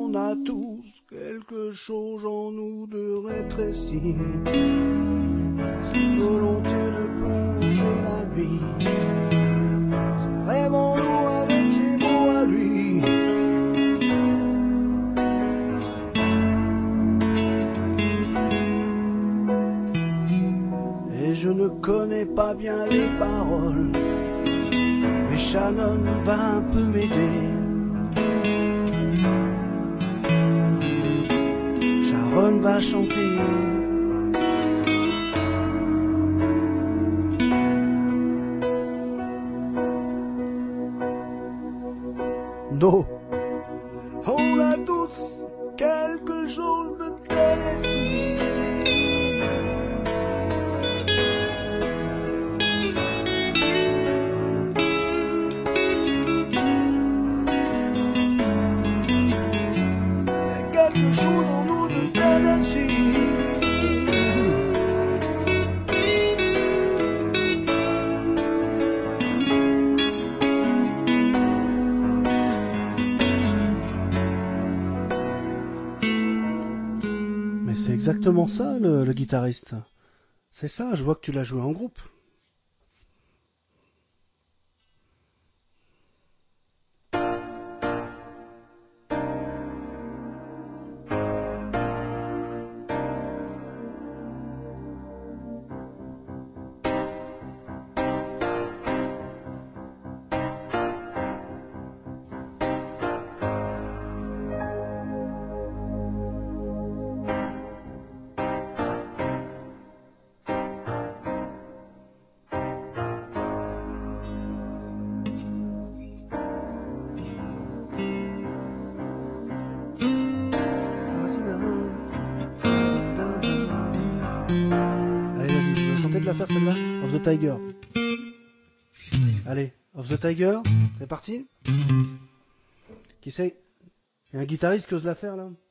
On a tous quelque chose en nous de rétréci, cette volonté de plonger la nuit, ce rêve en nous avec ses mots à lui. Et je ne connais pas bien les paroles, mais Shannon va un peu m'aider. Sharon va chanter. Non, on a tous quelque chose de téléphone. Quelque chose en nous de Tennessee. Mais c'est exactement ça le guitariste. C'est ça, je vois que tu l'as joué en groupe. Allez, vas-y, vous sentez de la faire celle-là? Of the Tiger. Allez, Of the Tiger, c'est parti? Qui c'est? Il y a un guitariste qui ose la faire là?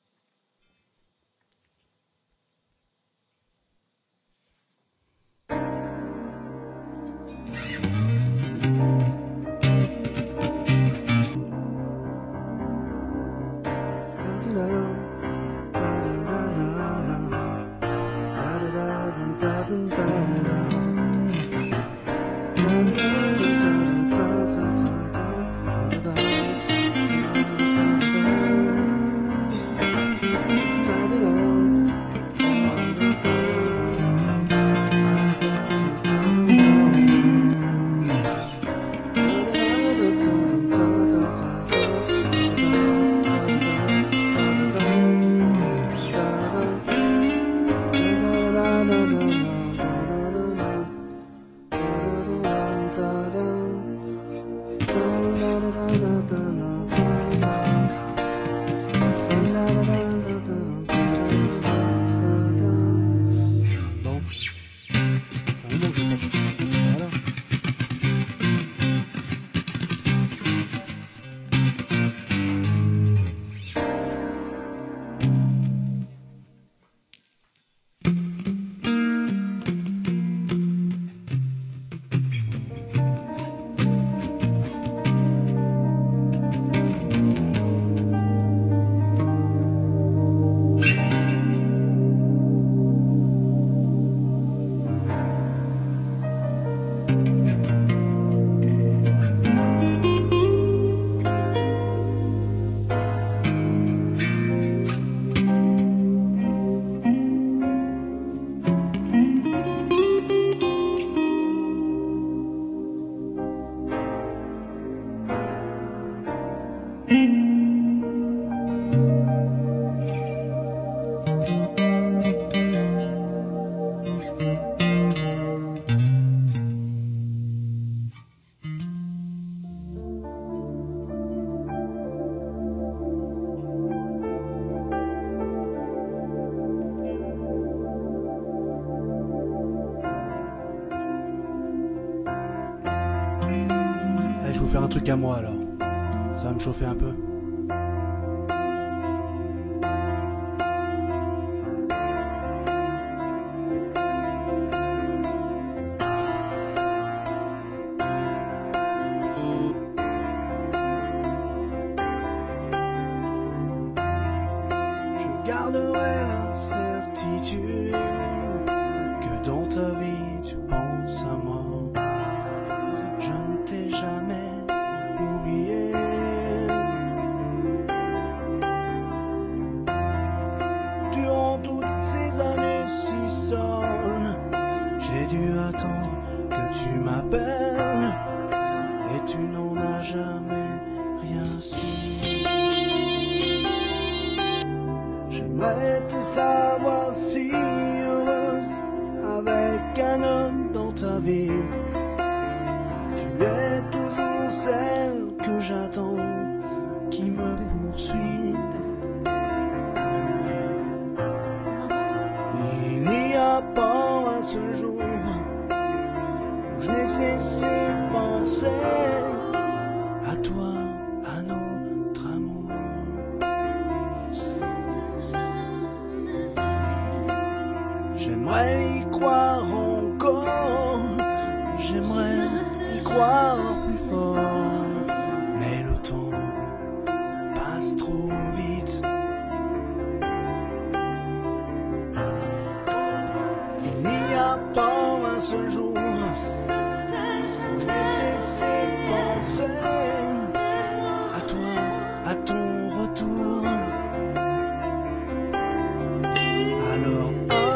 Je vais vous faire un truc à moi alors. Ça va me chauffer un peu. garderai la certitude que dans ta vie tu penses à moi. Je ne t'ai jamais oublié. Durant toutes ces années si seul, j'ai dû attendre que tu m'appelles, et tu n'en as jamais rien su. J'aimerais te savoir si heureuse avec un homme dans ta vie. Tu es toujours celle que j'attends, qui me poursuit. Il n'y a pas un seul jour où je n'ai cessé de penser à toi, à notre amour. J'aimerais y croire encore, j'aimerais y croire plus fort, mais le temps passe trop vite. Il n'y a pas un seul jour où j'ai cessé de penser à toi, à ton retour. Alors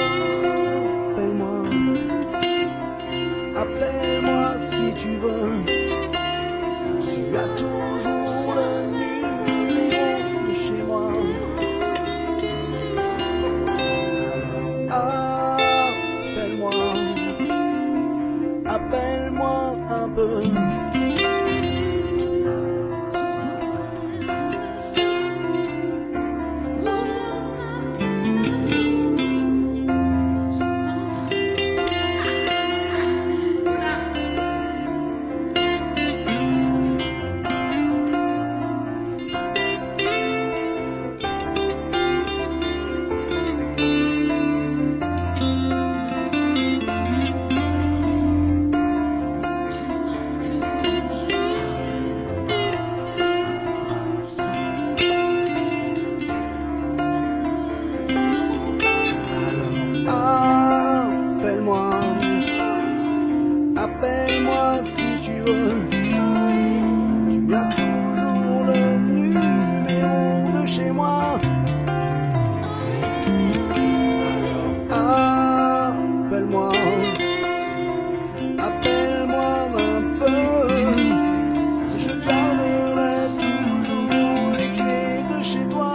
appelle-moi si tu veux. Tu as toujours le numéro de chez moi. Alors appelle-moi un peu. Appelle-moi si tu veux. Tu as toujours le numéro de chez moi. Alors appelle-moi un peu. Je garderai toujours les clés de chez toi.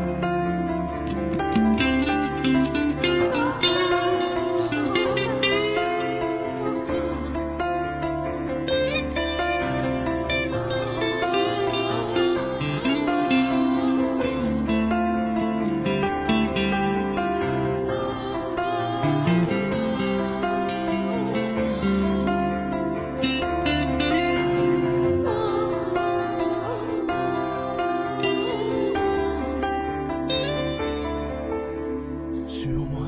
Sur moi.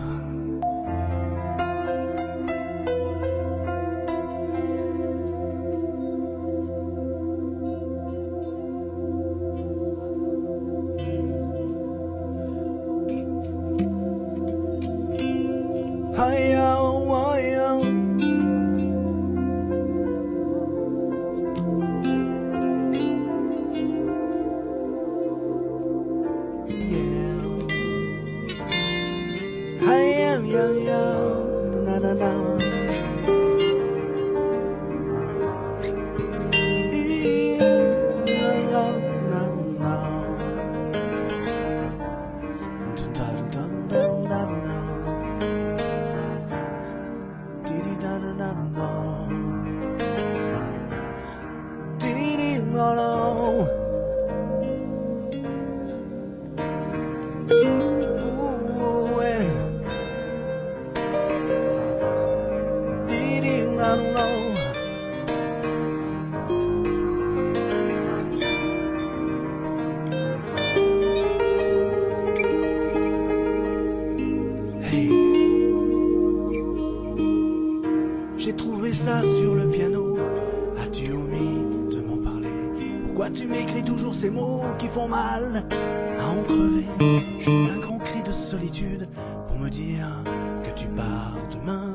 J'ai trouvé ça sur le piano. As-tu omis de m'en parler? Pourquoi tu m'écris toujours ces mots qui font mal à en crever? Juste un grand cri solitude pour me dire que tu pars demain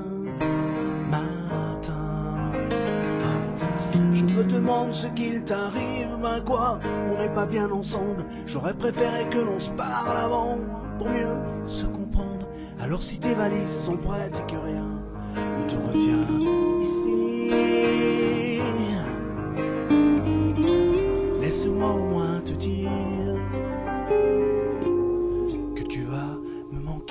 matin. Je me demande ce qu'il t'arrive, ben quoi, on n'est pas bien ensemble. J'aurais préféré que l'on se parle avant pour mieux se comprendre. Alors si tes valises sont prêtes et que rien ne te retient ici, laisse-moi au moins te dire que tu vas me manquer.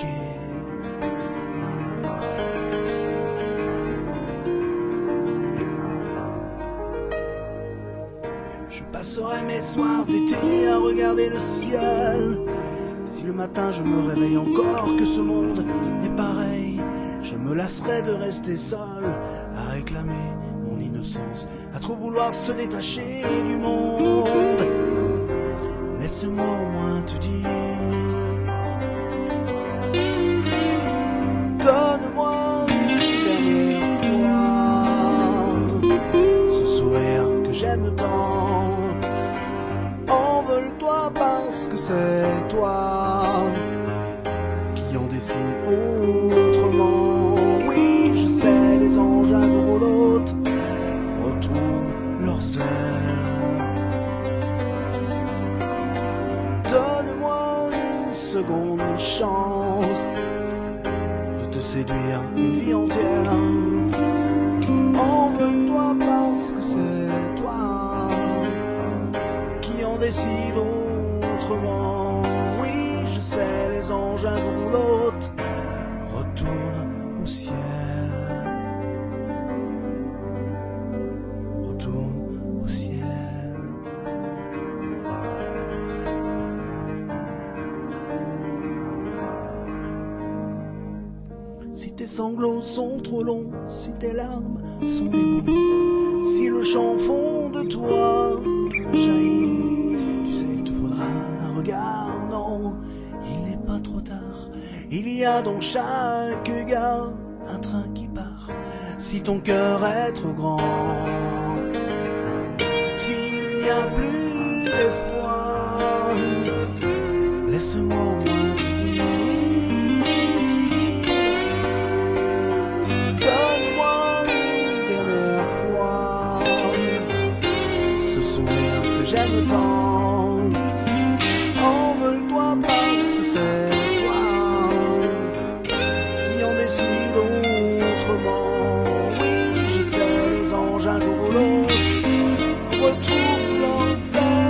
Je passerai mes soirs d'été à regarder le ciel. Si le matin je me réveille encore que ce monde est pareil, je me lasserai de rester seul à réclamer mon innocence, à trop vouloir se détacher du monde. Laisse-moi au moins te dire, donne-moi une dernière fois ce sourire que j'aime tant. Envole-toi parce que c'est toi qui en décide autrement. Oui, je sais, les anges un jour ou l'autre retrouvent leurs ailes. Donne-moi une seconde, une chance de te séduire une vie entière. Envole-toi parce que c'est toi qui en décide autrement. Oui, je sais, les anges un jour ou l'autre retournent au ciel. Retournent au ciel. Si tes sanglots sont trop longs, si tes larmes sont des mots, si le chant fond de toi jaillit, tu sais, il te faudra un regard. Non, il n'est pas trop tard. Il y a dans chaque gare un train qui part. Si ton cœur est trop grand, s'il n'y a plus d'espoir, laisse-moi au moins te dire, donne-moi une dernière fois ce sourire que j'aime tant. Envole-toi parce que c'est toi qui en décide autrement. Oui, je sais, les anges un jour ou l'autre retournent leurs ailes.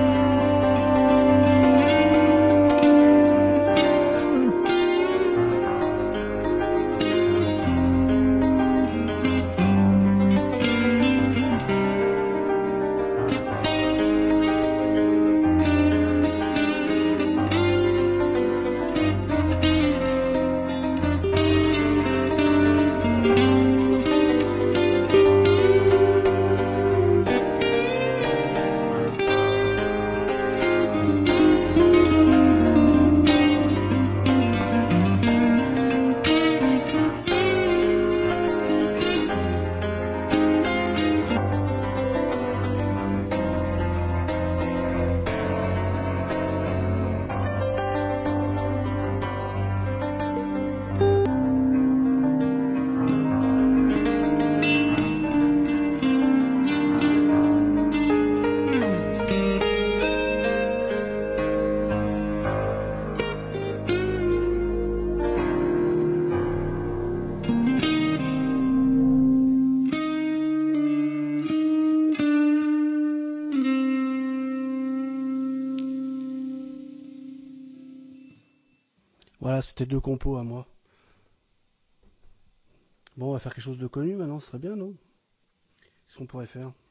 Voilà, c'était 2 compos à moi. Bon, on va faire quelque chose de connu maintenant, ce serait bien, non? Qu'est-ce qu'on pourrait faire?